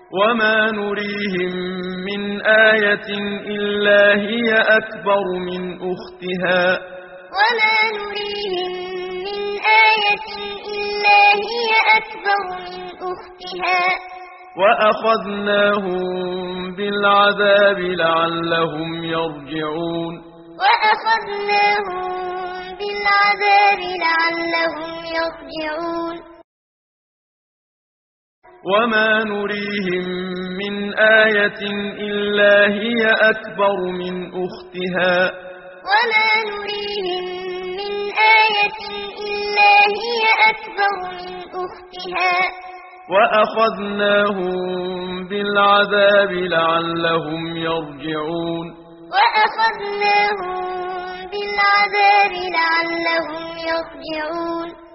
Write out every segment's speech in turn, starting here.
وما نريهم من آية إلا هي أكبر من أختها وما نريهم من آية إلا هي أكبر من أختها وأخذناهم بالعذاب لعلهم يرجعون وأخذناهم بالعذاب لعلهم يرجعون وما نريهم من آية إلا هي أكبر من أختها وما نريهم من آية إلا هي أكبر من أختها وأخذناهم بالعذاب لعلهم يرجعون وأخذناهم بالعذاب لعلهم يرجعون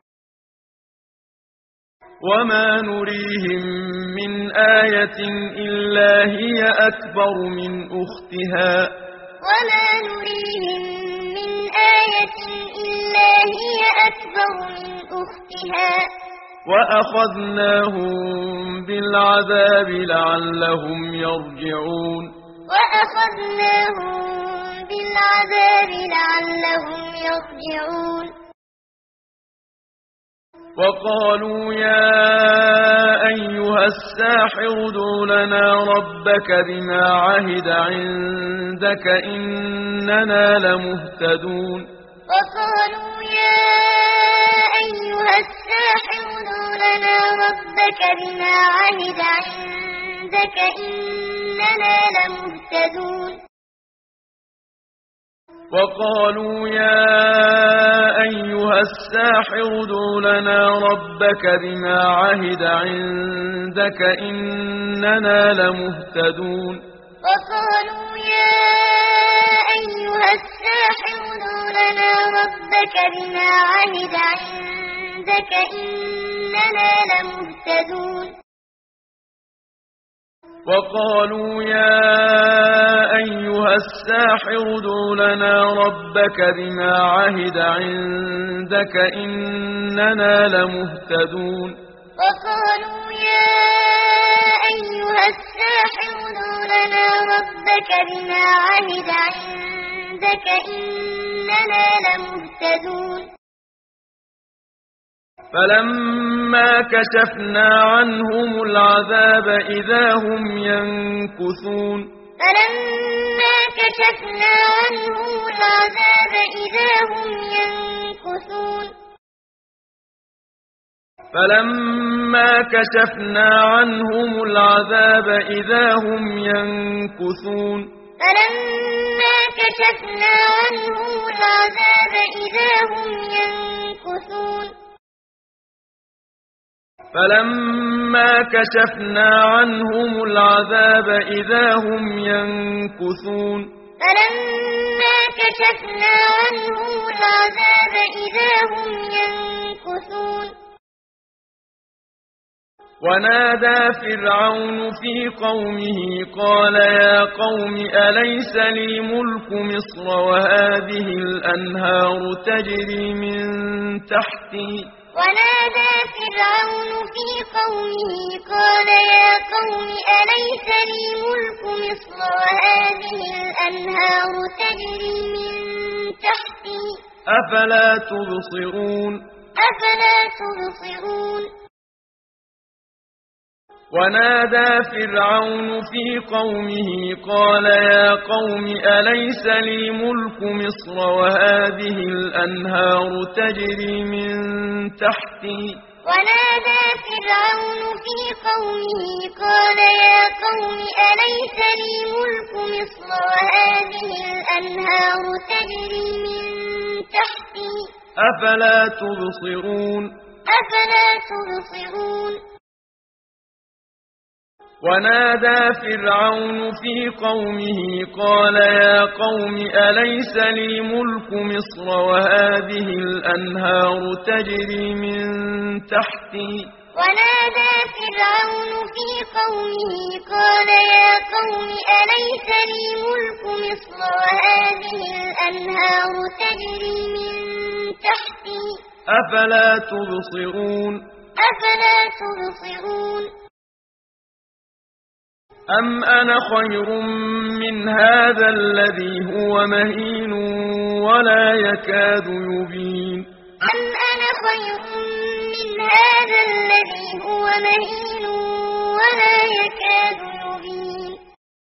وما نريهم من آية إلا هي أكبر من أختها وما نريهم من آية إلا هي أكبر من أختها وأخذناهم بالعذاب لعلهم يرجعون وأخذناهم بالعذاب لعلهم يرجعون وقالوا يا أيها الساحر ادع لنا ربك بما عهد عندك إننا لمهتدون وقالوا يا أيها الساحر ادع لنا ربك بما عهد عندك إننا لمهتدون وقالوا يا أيها الساحر ادع لنا ربك بما عهد عندك إننا لمهتدون وقالوا يا أيها الساحر ادع لنا ربك بما عهد عندك إننا لمهتدون وقالوا يا أيها الساحر ادع لنا ربك بما عهد عندك إننا لمهتدون وقالوا يا أيها الساحر ادع لنا ربك بما عهد عندك إننا لمهتدون فلما كشفنا عنهم العذاب إذا هم ينكثون فلما كشفنا عنهم العذاب إذا هم ينكثون فلما كشفنا عنهم العذاب إذا هم ينكثون فلما كشفنا عنهم العذاب إذا هم ينكثون فلما كشفنا عنهم العذاب إذا هم ينكثون فلما كشفنا عنهم العذاب إذا هم ينكثون ونادى فرعون في قومه قال يا قوم أليس لي ملك مصر وهذه الأنهار تجري من تحتي ونادى فرعون في قومه قال يا قوم أليس لي ملك مصر وهذه الأنهار تجري من تحتي أفلا تبصرون أفلا تبصرون ونادى فرعون في قومه قال يا قوم أليس لي ملك مصر وهذه الأنهار تجري من تحتي ونادى فرعون في قومه قال يا قوم أليس لي ملك مصر وهذه الأنهار تجري من تحتي أفلا تبصرون أفلا تبصرون ونادى فرعون في قومه قال يا قوم أليس لي ملك مصر وهذه الأنهار تجري من تحتي ونادى فرعون في قومه قال يا قوم أليس لي ملك مصر وهذه الأنهار تجري من تحتي أفلا تبصرون أفلا تبصرون أم أنا خير من هذا الذي هو مهين ولا يكاد يبين أم أنا خير من هذا الذي هو مهين ولا يكاد يبين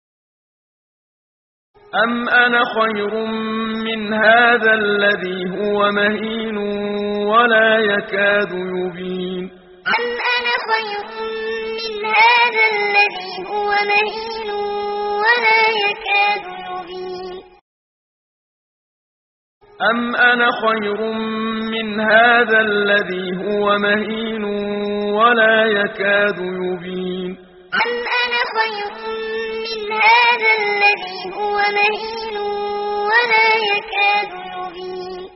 أم أنا خير من هذا الذي هو مهين ولا يكاد يبين أم أنا خير من هذا الذي هو مهين ولا يكاد يبين أم أنا خير من هذا الذي هو مهين ولا يكاد يبين أم أنا خير من هذا الذي هو مهين ولا يكاد يبين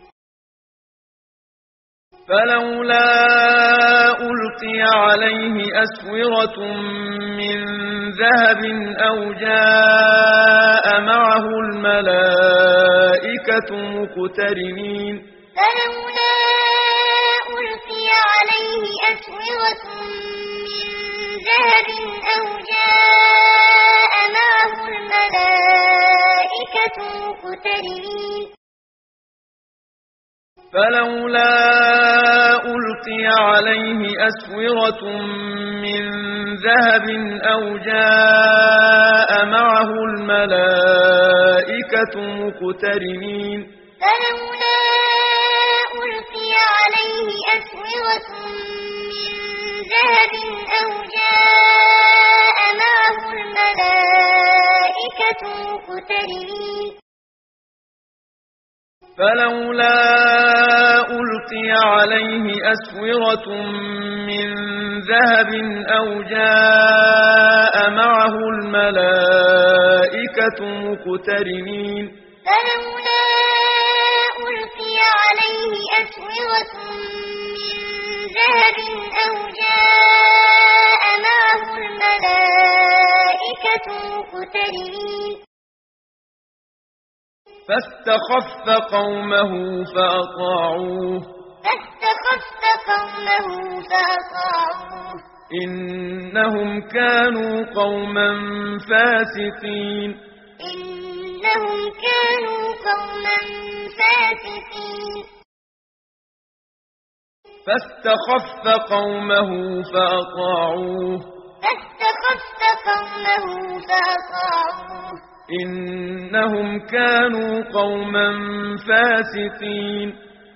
فلولا ألقي عليه أسورة من ذهب أو جاء معه الملائكة مقترنين فلولا ألقي عليه أسورة من ذهب أو جاء معه الملائكة مقترنين فلولا ألقي عليه أسورة من ذهب أو جاء معه الملائكة مقترنين فلولا ألقي عليه أسورة من ذهب أو جاء معه الملائكة مقترنين فلولا ألقي عليه أسورة من ذهب أو جاء معه الملائكة مقترنين فلولا ألقي عليه أسورة من ذهب أو جاء معه الملائكة مقترنين فاستخف قومه فأطاعوه إنهم كانوا قوما فاسقين فاستخف قومه فأطاعوه إنهم كانوا قوما فاسقين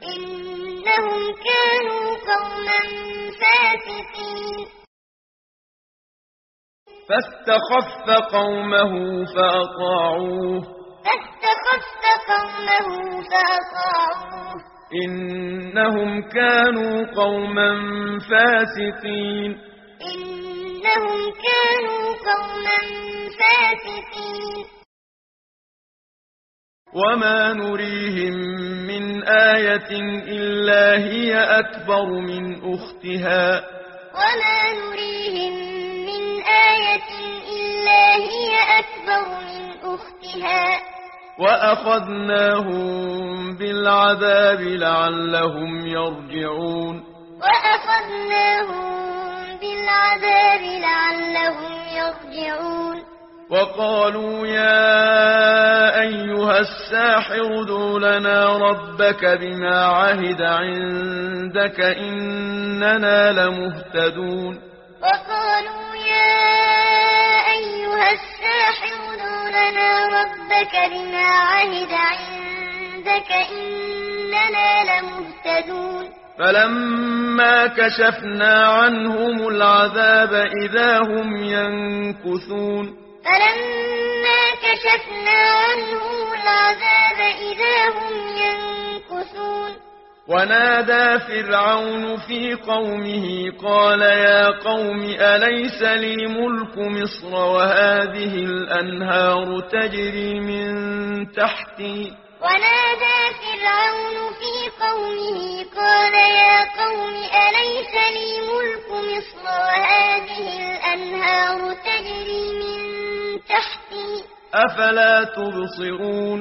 فاستخف قومه فأطاعوه إنهم كانوا قوما فاسقين وما نريهم من آية إلا هي أكبر من أختها وأخذناهم بالعذاب لعلهم يرجعون وقالوا يا أيها الساحر ادع لنا ربك بما عهد عندك إننا لمهتدون وقالوا يا أيها الساحر ادع لنا ربك بما عهد عندك إننا لمهتدون فلما كشفنا عنهم العذاب إذا هم ينكثون فلما كشفنا عنهم العذاب إذا هم ينكثون ونادى فرعون في قومه قال يا قوم أليس لي ملك مصر وهذه الأنهار تجري من تحتي ونادى فرعون في قومه قال يا قوم أليس لي ملك مصر وهذه الأنهار تجري من تحتي أفلا تبصرون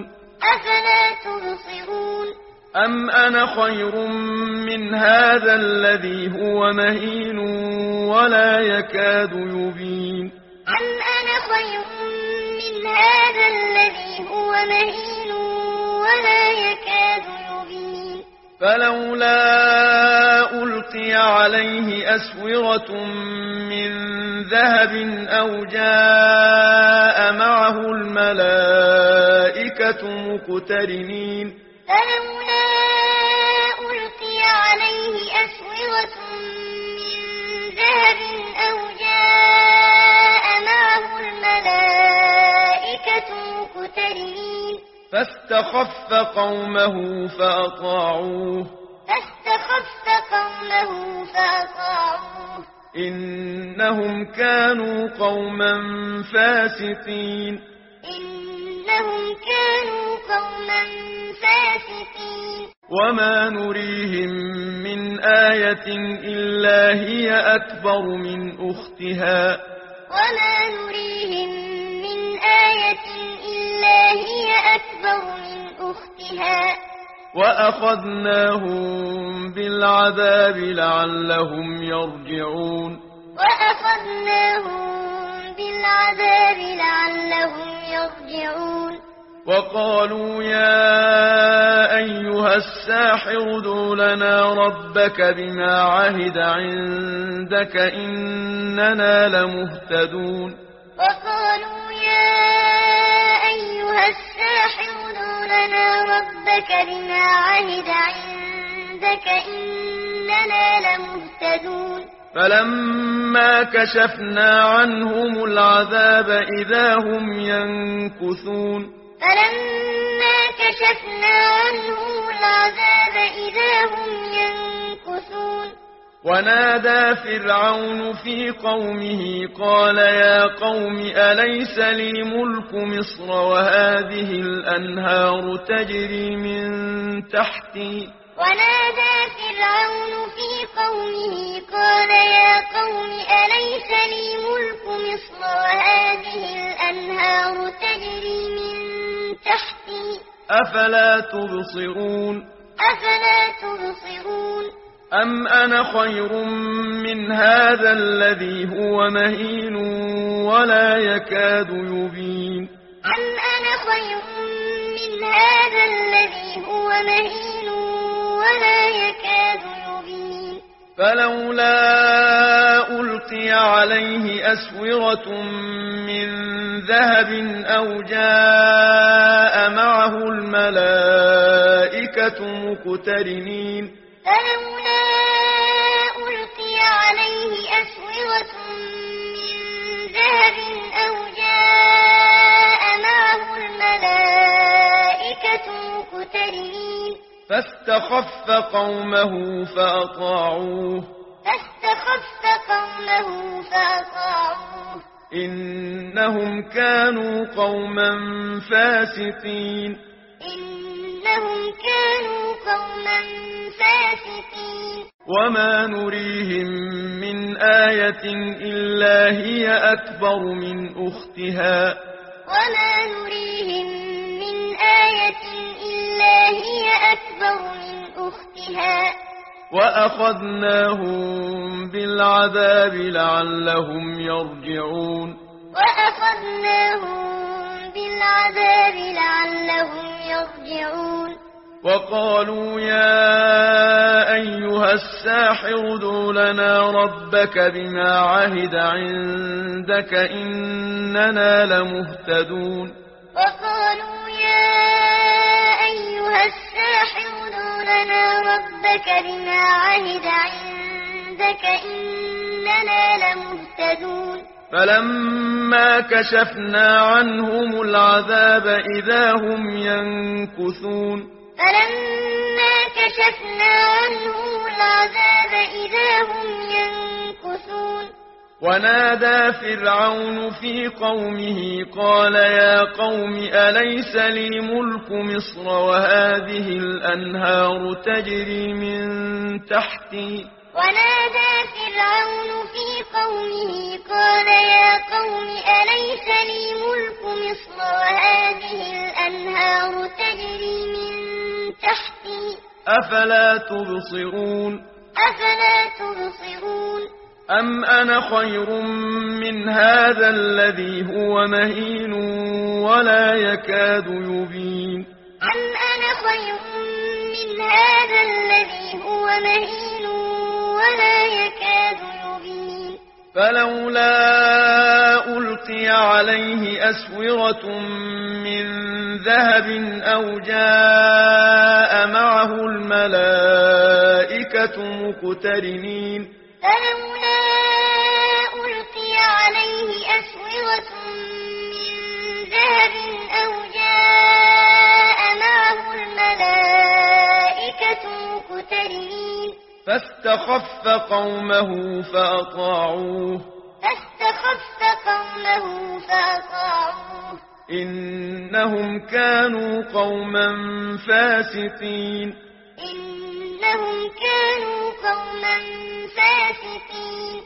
أم أنا خير من هذا الذي هو مهين ولا يكاد يبين أم أنا خير من هذا الذي هو مهين ولا يكاد يبين فلولا ألقي عليه أسورة من ذهب أو جاء معه الملائكة مقترنين فلولا ألقي عليه أسورة من ذهب أو جاء معه الملائكة مقترنين فاستخف قومه فأطاعوه إنهم كانوا قوما فاسقين وما نريهم من آية إلا هي أكبر من أختها وأخذناهم بالعذاب لعلهم يرجعون وقالوا يا أيها الساحر ادع لنا ربك بما عهد عندك إننا لمهتدون وقالوا يا أيها الساحر ادع لنا ربك بما عهد عندك إننا لمهتدون فلما كشفنا عنهم العذاب إذا هم ينكثون ونادى فرعون في قومه قال يا قوم أليس لي ملك مصر وهذه الأنهار تجري من تحتي أفلا تبصرون أم أنا خير من هذا الذي هو مهين ولا يكاد يبين فلولا ألقي عليه أسورة من ذهب أو جاء معه الملائكة مقترنين فاستخف قومه فأطاعوه إنهم كانوا قوما فاسقين وما نريهم من آية إلا هي أكبر من أختها وأخذناهم بالعذاب لعلهم يرجعون وقالوا يا أيها الساحر ادع لنا ربك بما عهد عندك إننا لمهتدون وقالوا يا أيها الساحر ادع لنا ربك بما عهد عندك إننا لمهتدون فلما كشفنا عنهم العذاب إذا هم ينكثون ونادى فرعون في قومه قال يا قوم أليس لي ملك مصر وهذه الأنهار تجري من تحتي أفلا تبصرون أم أنا خير من هذا الذي هو مهين ولا يكاد يبين أم أنا خير من هذا الذي هو مهين ولا يكاد يبين فلولا ألقي عليه أسورة من ذهب أو جاء معه الملائكة مقترنين فلولا ألقي عليه أسورة من ذهب أو جاء معه الملائكة مقترنين فاستخف قومه فأطاعوه إنهم كانوا قوما فاسقين